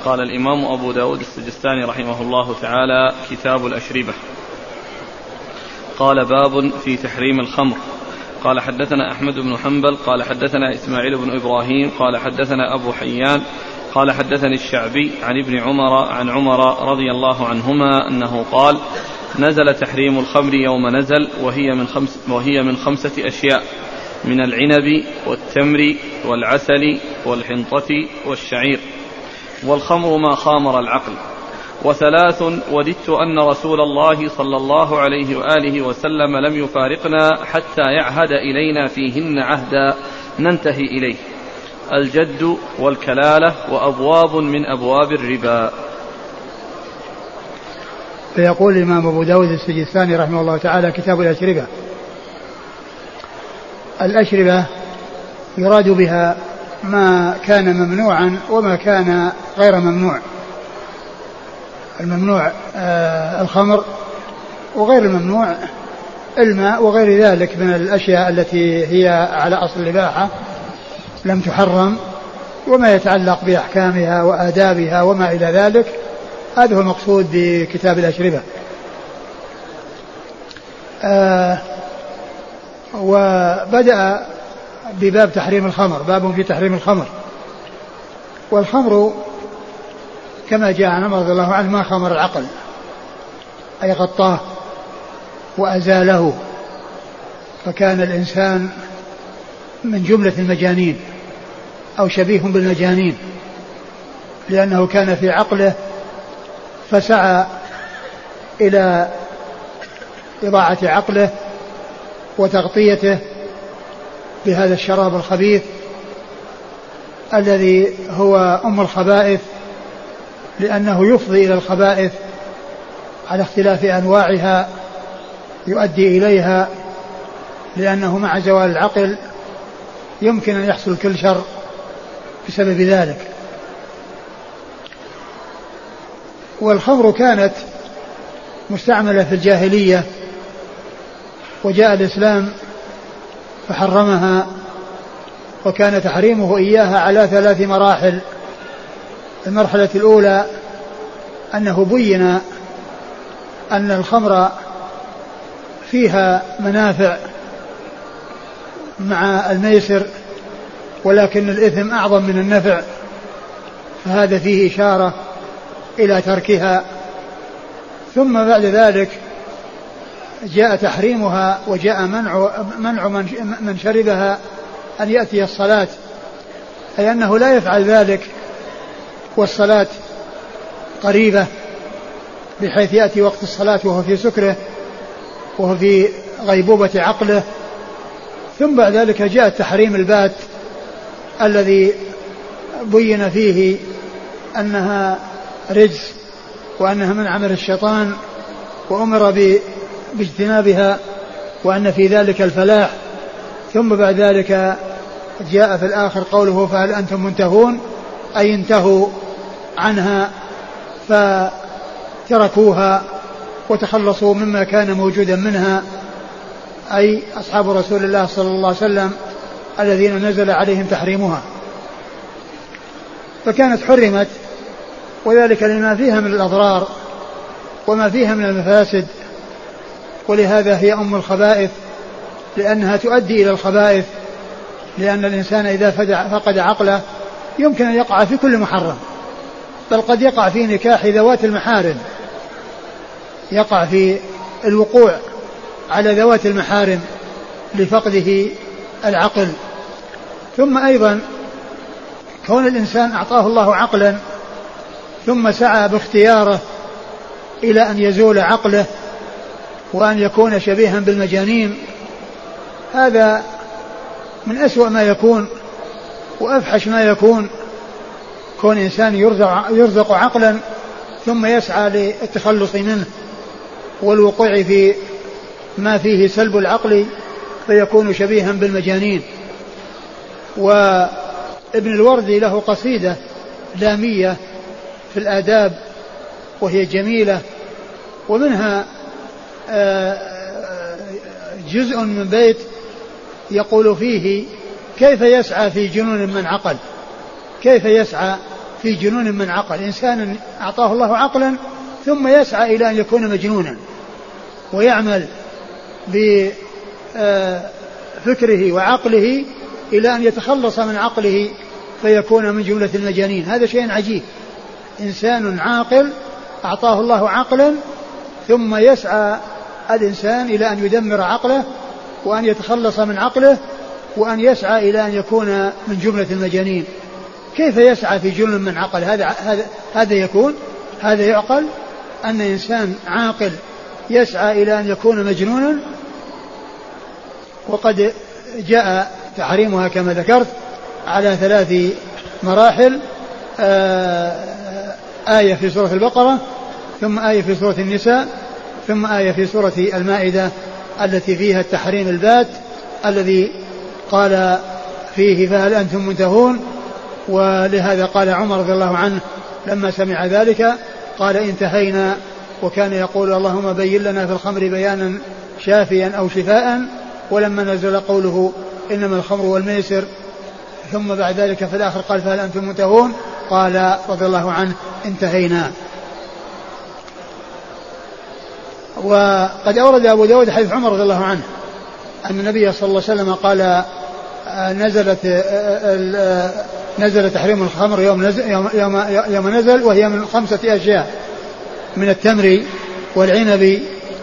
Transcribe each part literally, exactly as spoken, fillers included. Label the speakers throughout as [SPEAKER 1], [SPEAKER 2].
[SPEAKER 1] قال الإمام أبو داود السجستاني رحمه الله تعالى: كتاب الأشربة. قال: باب في تحريم الخمر. قال: حدثنا أحمد بن حنبل قال حدثنا إسماعيل بن إبراهيم قال حدثنا أبو حيان قال حدثني الشعبي عن ابن عمر عن عمر رضي الله عنهما أنه قال: نزل تحريم الخمر يوم نزل وهي من, خمس وهي من خمسة أشياء: من العنب والتمر والعسل والحنطة والشعير، والخمر ما خامر العقل. وثلاث وددت أن رسول الله صلى الله عليه وآله وسلم لم يفارقنا حتى يعهد إلينا فيهن عهدا ننتهي إليه: الجد والكلالة وأبواب من أبواب الربا.
[SPEAKER 2] فيقول الإمام أبو داود السجستاني رحمه الله تعالى: كتاب الأشربة. الأشربة يراد بها ما كان ممنوعا وما كان غير ممنوع. الممنوع آه الخمر، وغير الممنوع الماء وغير ذلك من الأشياء التي هي على أصل الإباحة لم تحرم، وما يتعلق بأحكامها وآدابها وما إلى ذلك. هذا هو المقصود بكتاب الأشربة. آه وبدأ بباب تحريم الخمر، باب في تحريم الخمر. والخمر كما جاء عن عمر رضي الله عنه ما خمر العقل، أي غطاه وأزاله، فكان الإنسان من جملة المجانين أو شبيه بالمجانين، لأنه كان في عقله فسعى إلى إضاعة عقله وتغطيته بهذا الشراب الخبيث الذي هو أم الخبائث، لأنه يفضي إلى الخبائث على اختلاف أنواعها، يؤدي إليها، لأنه مع زوال العقل يمكن أن يحصل كل شر بسبب ذلك. والخمر كانت مستعملة في الجاهلية، وجاء الإسلام فحرمها، وكان تحريمه إياها على ثلاث مراحل. المرحلة الأولى أنه بين أن الخمر فيها منافع مع الميسر، ولكن الإثم أعظم من النفع، فهذا فيه إشارة إلى تركها. ثم بعد ذلك جاء تحريمها، وجاء منع, منع من شربها أن يأتي الصلاة، أي أنه لا يفعل ذلك والصلاة قريبة، بحيث يأتي وقت الصلاة وهو في سكره وهو في غيبوبة عقله. ثم بعد ذلك جاء تحريم البات الذي بين فيه أنها رجس وأنها من عمل الشيطان، وأمر باجتنابها، وأن في ذلك الفلاح. ثم بعد ذلك جاء في الآخر قوله: فهل أنتم منتهون، أي انتهوا عنها فتركوها وتخلصوا مما كان موجودا منها، أي أصحاب رسول الله صلى الله عليه وسلم الذين نزل عليهم تحريمها. فكانت حرمت، وذلك لما فيها من الأضرار وما فيها من المفاسد، ولهذا هي أم الخبائث، لأنها تؤدي إلى الخبائث، لأن الإنسان إذا فقد عقله يمكن أن يقع في كل محرم، بل قد يقع في نكاح ذوات المحارم، يقع في الوقوع على ذوات المحارم لفقده العقل. ثم أيضا كون الإنسان أعطاه الله عقلا ثم سعى باختياره إلى أن يزول عقله وأن يكون شبيها بالمجانين، هذا من أسوأ ما يكون وأفحش ما يكون، كون إنسان يرزق, يرزق عقلا ثم يسعى للتخلص منه والوقوع في ما فيه سلب العقل فيكون شبيها بالمجانين. وابن الوردي له قصيدة لامية في الآداب وهي جميلة، ومنها جزء من بيت يقول فيه: كيف يسعى في جنون من عقل، كيف يسعى في جنون من عقل. إنسان أعطاه الله عقلا ثم يسعى إلى أن يكون مجنونا ويعمل بفكره وعقله إلى أن يتخلص من عقله فيكون من جملة المجانين. هذا شيء عجيب. إنسان عاقل أعطاه الله عقلا ثم يسعى الإنسان إلى أن يدمر عقله وأن يتخلص من عقله وأن يسعى إلى أن يكون من جملة المجانين. كيف يسعى في جنون من عقل؟ هذا هذا هذا يكون هذا يعقل أن إنسان عاقل يسعى إلى أن يكون مجنونا؟ وقد جاء تحريمها كما ذكرت على ثلاث مراحل. آية في سورة البقرة، ثم آية في سورة النساء، ثم آية في سورة المائدة التي فيها التحريم البات الذي قال فيه فهل أنتم منتهون. ولهذا قال عمر رضي الله عنه لما سمع ذلك قال انتهينا، وكان يقول اللهم بين لنا في الخمر بيانا شافيا أو شفاء. ولما نزل قوله إنما الخمر والميسر ثم بعد ذلك في الآخر قال فهل أنتم منتهون قال رضي الله عنه انتهينا. وقد أورد أبو داود حديث عمر رضي الله عنه أن النبي صلى الله عليه وسلم قال نزلت نزل تحريم الخمر يوم نزل, يوم, يوم, يوم نزل وهي من خمسة أشياء: من التمر والعنب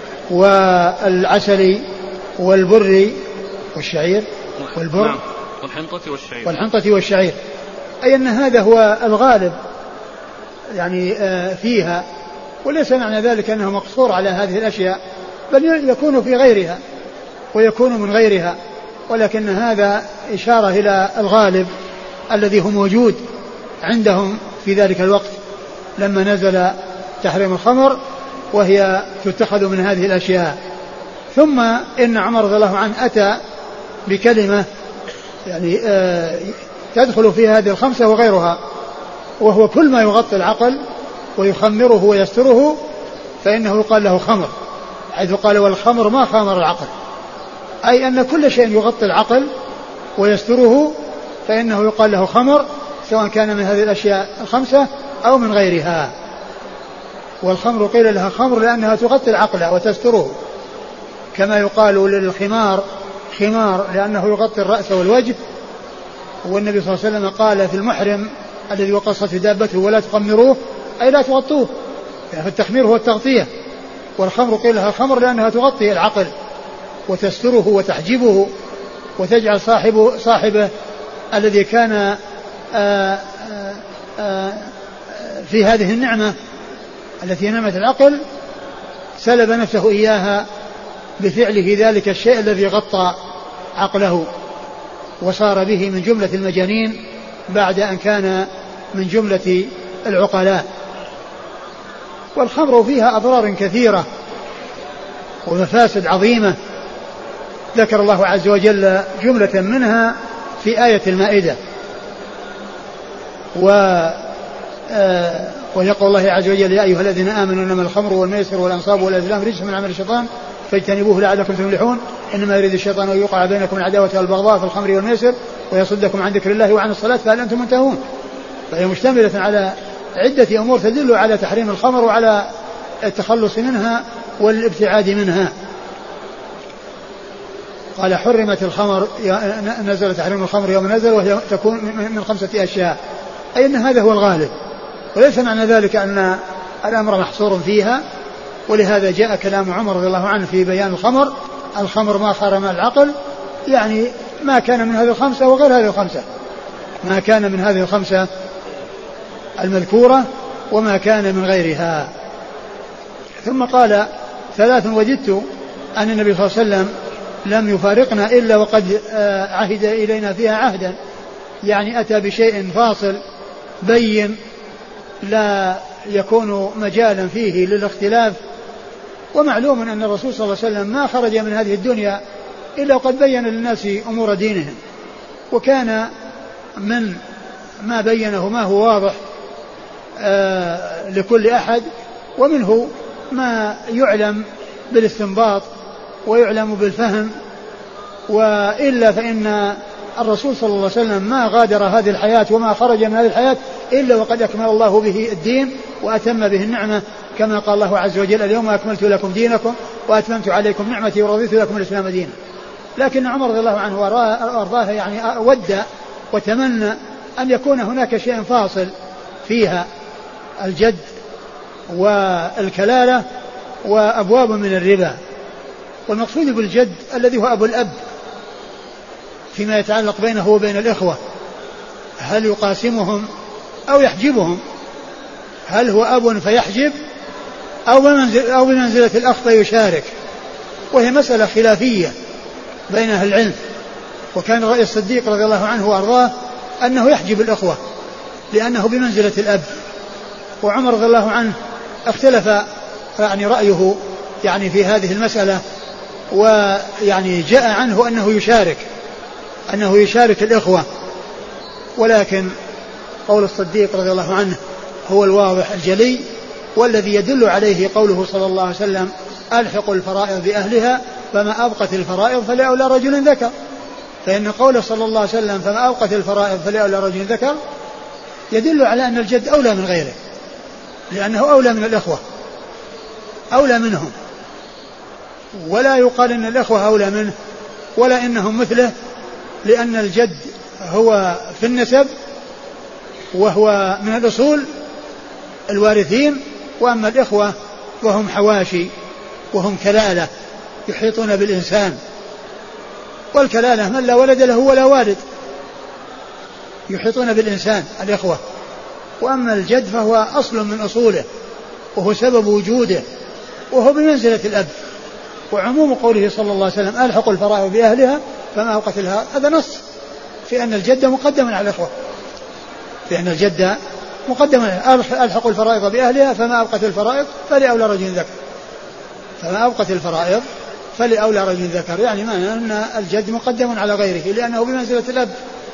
[SPEAKER 2] والعسل والبر والشعير والبر
[SPEAKER 1] والحنطة والشعير
[SPEAKER 2] والحنطة والشعير أي أن هذا هو الغالب يعني فيها، وليس معنى ذلك أنه مقصور على هذه الأشياء، بل يكون في غيرها ويكون من غيرها، ولكن هذا إشارة إلى الغالب الذي هو موجود عندهم في ذلك الوقت لما نزل تحريم الخمر وهي تتخذ من هذه الأشياء. ثم إن عمر رضي الله عنه أتى بكلمة يعني آه تدخل في هذه الخمسة وغيرها، وهو كل ما يغطي العقل ويخمره ويستره فإنه يقال له خمر، حيث قال والخمر ما خامر العقل، أي أن كل شيء يغطي العقل ويستره فإنه يقال له خمر، سواء كان من هذه الأشياء الخمسة أو من غيرها. والخمر قيل لها خمر لأنها تغطي العقل وتستره، كما يقال للخمار خمار لأنه يغطي الرأس والوجه. والنبي صلى الله عليه وسلم قال في المحرم الذي وقصت دابته ولا تخمروه أي لا تغطوه، يعني التخمير هو التغطية. والخمر قيل لها خمر لأنها تغطي العقل وتستره وتحجبه وتجعل صاحبه, صاحبه الذي كان آآ آآ في هذه النعمة التي نعمة العقل سلب نفسه إياها بفعله ذلك الشيء الذي غطى عقله، وصار به من جملة المجانين بعد أن كان من جملة العقلاء. والخمر فيها أضرار كثيرة ومفاسد عظيمة ذكر الله عز وجل جملة منها في آية المائدة. و آه ويقول الله عز وجل يا أيها الذين آمنوا إنما الخمر والميسر والأنصاب والأزلام رجس من عمل الشيطان فاجتنبوه لعلكم تفلحون إنما يريد الشيطان أن يوقع بينكم العداوة والبغضاء في الخمر والميسر ويصدكم عن ذكر الله وعن الصلاة فهل أنتم منتهون. فهي مشتملة على عدة أمور تدل على تحريم الخمر وعلى التخلص منها والابتعاد منها. قال حرمت الخمر نزل تحريم الخمر يوم نزل وهي تكون من خمسة أشياء، أي أن هذا هو الغالب، وليس معنى ذلك أن الأمر محصور فيها. ولهذا جاء كلام عمر رضي الله عنه في بيان الخمر: الخمر ما خرم العقل، يعني ما كان من هذه الخمسة وغير هذه الخمسة، ما كان من هذه الخمسة المذكورة وما كان من غيرها. ثم قال ثلاث وجدت أن النبي صلى الله عليه وسلم لم يفارقنا إلا وقد عهد إلينا فيها عهدا، يعني أتى بشيء فاصل بين لا يكون مجالا فيه للاختلاف. ومعلوم أن الرسول صلى الله عليه وسلم ما خرج من هذه الدنيا إلا وقد بين للناس أمور دينهم، وكان من ما بينه ما هو واضح آه لكل أحد، ومنه ما يعلم بالاستنباط ويعلم بالفهم. وإلا فإن الرسول صلى الله عليه وسلم ما غادر هذه الحياة وما خرج من هذه الحياة إلا وقد أكمل الله به الدين وأتم به النعمة، كما قال الله عز وجل اليوم أكملت لكم دينكم وأتممت عليكم نعمتي ورضيت لكم الإسلام دينا. لكن عمر رضي الله عنه وأرضاه يعني ود وتمنى أن يكون هناك شيء فاصل فيها، الجد والكلالة وأبواب من الربا. والمقصود بالجد الذي هو أبو الأب فيما يتعلق بينه وبين الإخوة، هل يقاسمهم أو يحجبهم؟ هل هو أب فيحجب أو بمنزل أو بمنزلة الأخ فيشارك؟ وهي مسألة خلافية بين أهل العلم. وكان رأي الصديق رضي الله عنه وأرضاه أنه يحجب الأخوة لأنه بمنزلة الأب. وعمر رضي الله عنه اختلف يعني رأيه يعني في هذه المسألة، ويعني جاء عنه أنه يشارك أنه يشارك الإخوة، ولكن قول الصديق رضي الله عنه هو الواضح الجلي، والذي يدل عليه قوله صلى الله عليه وسلم ألحق الفرائض بأهلها فما أبقت الفرائض فلأولى رجل ذكر. فإن قوله صلى الله عليه وسلم فما أبقت الفرائض فلأولى رجل ذكر يدل على أن الجد أولى من غيره، لأنه أولى من الإخوة، أولى منهم، ولا يقال أن الإخوة أولى منه ولا إنهم مثله، لأن الجد هو في النسب وهو من الأصول الوارثين، وأما الإخوة وهم حواشي وهم كلالة يحيطون بالإنسان. والكلالة من لا ولد له ولا والد، يحيطون بالإنسان الإخوة. وأما الجد فهو أصل من أصوله وهو سبب وجوده وهو بمنزلة الأب. وعموم قوله صلى الله عليه وسلم ألحق الفرائض بأهلها فما أبقت لها، هذا نص في أن الجد مقدم على الإخوة، في أن الجد مقدم ألحق الفرائض بأهلها فما أبقت الفرائض فلأولى رجل ذكر، فما أبقت الفرائض فلأولى رجل ذكر، يعني معنى أن الجد مقدم على غيره لأنه بمنزلة الأب.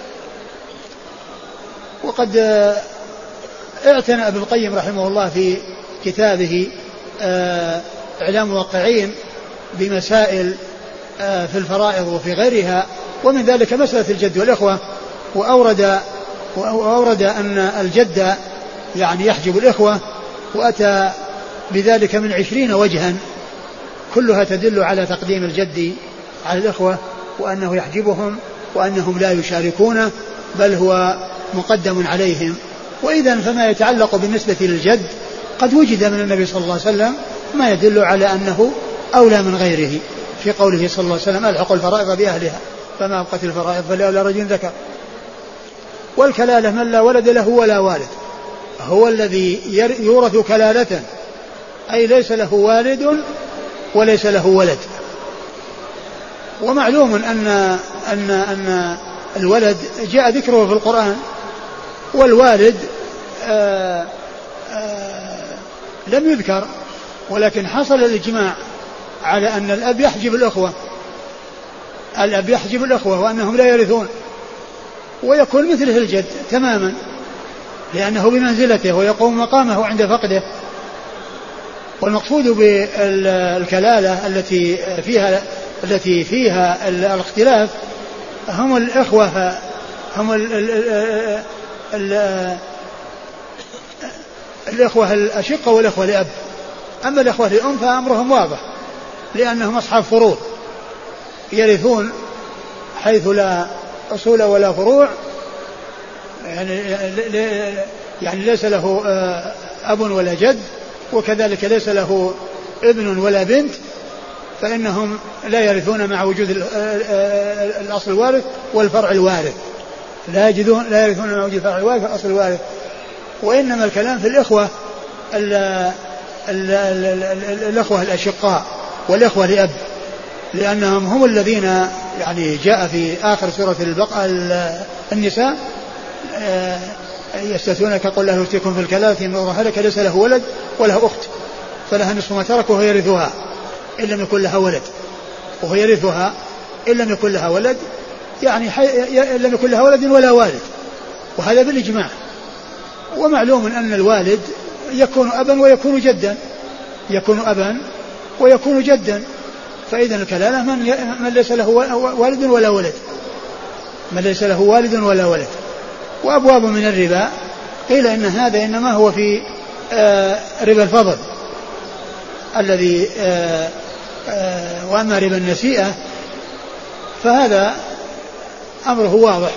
[SPEAKER 2] وقد اعتنى ابن القيم رحمه الله في كتابه إعلام الواقعين بمسائل في الفرائض وفي غيرها، ومن ذلك مسألة الجد والإخوة، وأورد وأورد أن الجد يعني يحجب الإخوة، وأتى بذلك من عشرين وجها كلها تدل على تقديم الجد على الإخوة، وأنه يحجبهم وأنهم لا يشاركونه بل هو مقدم عليهم. وإذا فما يتعلق بالنسبة للجد قد وجد من النبي صلى الله عليه وسلم ما يدل على أنه أولى من غيره في قوله صلى الله عليه وسلم ألحق الفرائض بأهلها فما أبقت الفرائض فلأولى رجل ذكر. والكلالة من لا ولد له ولا والد، هو الذي يورث كلالة، أي ليس له والد وليس له ولد. ومعلوم أن أن أن الولد جاء ذكره في القرآن، والوالد آآ آآ لم يذكر، ولكن حصل الإجماع على أن الأب يحجب الأخوة، الأب يحجب الأخوة وأنهم لا يرثون، ويكون مثله الجد تماما لأنه بمنزلته ويقوم مقامه عند فقده. والمقصود بالكلالة التي فيها التي فيها الاختلاف هم الإخوة، هم ال ال ال الإخوة الأشقة والإخوة لأب. أما الإخوة لأم فأمرهم واضح لأنهم أصحاب فروض يرثون حيث لا أصول ولا فروع، يعني يعني ليس له أب ولا جد، وكذلك ليس له ابن ولا بنت، فإنهم لا يرثون مع وجود الأصل الوارث والفرع الوارث، لا يجدون لا يرثون مع وجود الفرع الوارث والأصل الوارث. وإنما الكلام في الإخوة ال ال ال الإخوة الأشقاء والإخوة لأب، لأنهم هم الذين يعني جاء في آخر سورة البقرة النساء يستثنونك قل له يفتيكم في الكلالة إن هلك ليس له ولد وله أخت فلها نصف ما ترك وهو يرثها إن لم يكن لها ولد، وهو يرثها إن لم يكن لها ولد، يعني إن لم يكن لها ولد ولا والد، وهذا بالإجماع. ومعلوم أن الوالد يكون أبا ويكون جدا، يكون أبا ويكون جدا، فإذا الكلالة من, من ليس له والد ولا ولد، من ليس له والد ولا ولد. وأبواب من الربا قيل إن هذا إنما هو في آه ربا الفضل الذي آه آه وأما ربا النسيئة فهذا أمره واضح.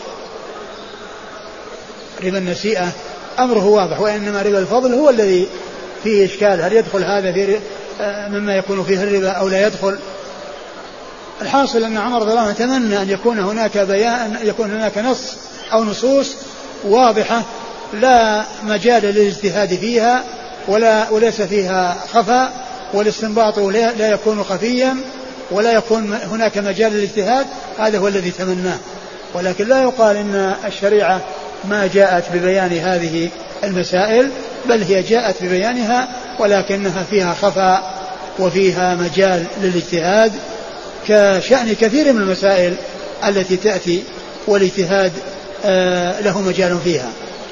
[SPEAKER 2] ربا النسيئة أمره واضح، وإنما ربا الفضل هو الذي فيه إشكال، هل يدخل هذا في مما يكون فيه الربا أو لا يدخل. الحاصل أن عمر رضي الله عنه تمنى أن يكون هناك بيان، يكون هناك نص أو نصوص واضحة لا مجال للاجتهاد فيها ولا وليس فيها خفاء، والاستنباط لا يكون خفيا ولا يكون هناك مجال للاجتهاد. هذا هو الذي تمناه، ولكن لا يقال إن الشريعة ما جاءت ببيان هذه المسائل، بل هي جاءت ببيانها ولكنها فيها خفاء وفيها مجال للاجتهاد، كشأن كثير من المسائل التي تأتي والاجتهاد آه له مجال فيها.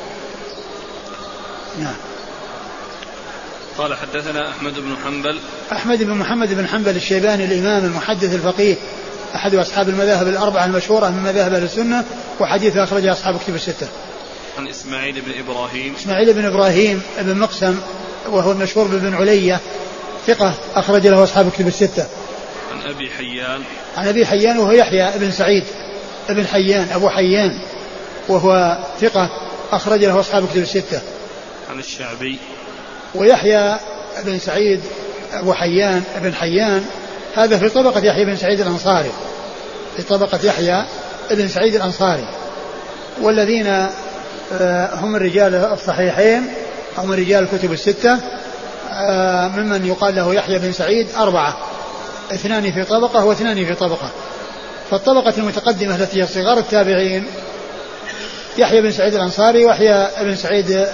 [SPEAKER 2] نعم.
[SPEAKER 1] قال حدثنا أحمد بن حنبل.
[SPEAKER 2] أحمد بن محمد بن حنبل الشيباني الإمام المحدث الفقيه أحد أصحاب المذاهب الأربعة المشهورة من مذاهب أهل السنة، وحديث أخرج أصحاب كتب الستة.
[SPEAKER 1] عن إسماعيل بن إبراهيم.
[SPEAKER 2] إسماعيل بن إبراهيم بن مقسم وهو المشهور بن علية ثقة أخرج له أصحاب كتب الستة.
[SPEAKER 1] عن أبي حيان.
[SPEAKER 2] عن أبي حيان وهو يحيى بن سعيد بن حيان أبو حيان وهو ثقة أخرج له أصحاب كتب الستة.
[SPEAKER 1] عن الشعبي.
[SPEAKER 2] ويحيى بن سعيد أبو حيان بن حيان هذا في طبقة يحيى بن سعيد الأنصاري، في طبقة يحيى بن سعيد الأنصاري، والذين هم الرجال الصحيحين هم رجال الكتب الستة، ممن يقال له يحيى بن سعيد أربعة، اثنان في طبقة واثنان في طبقة. فالطبقة المتقدمة التي هي صغار التابعين يحيى بن سعيد الأنصاري ويحيى بن سعيد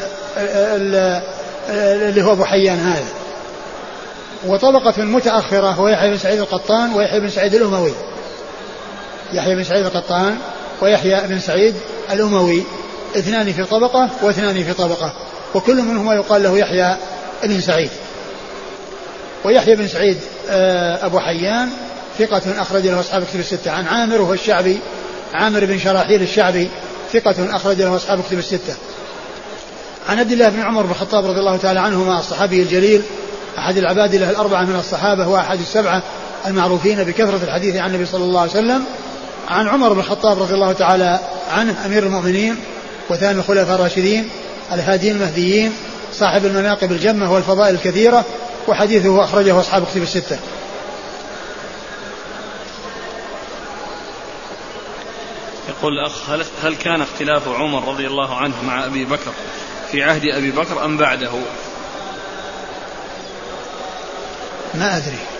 [SPEAKER 2] اللي هو أبو حيان هذا، وطبقة متأخرة هو يحيى بن سعيد القطان ويحيى بن سعيد الأموي، يحيى بن سعيد القطان ويحيى بن سعيد الأموي، اثنان في طبقة واثنان في طبقة، وكل منهما يقال له يحيى بن سعيد. ويحيى بن سعيد أبو حيان ثقة أخرج له أصحاب كتب الستة. عن عامر وهو الشعبي، عامر بن شراحيل الشعبي ثقة أخرج له أصحاب كتب الستة. عن عبد الله بن عمر بن الخطاب رضي الله تعالى عنهما الصحابي الجليل أحد العباد له الأربعة من الصحابة وأحد السبعة المعروفين بكثرة الحديث عن النبي صلى الله عليه وسلم. عن عمر بن الخطاب رضي الله تعالى عنه أمير المؤمنين وثاني الخلفاء الراشدين الهاديين المهديين صاحب المناقب الجمة والفضائل الكثيرة، وحديثه أخرجه أصحاب كتب الستة.
[SPEAKER 1] يقول الأخ هل, هل كان اختلاف عمر رضي الله عنه مع أبي بكر في عهد أبي بكر أم بعده؟
[SPEAKER 2] ما أدري.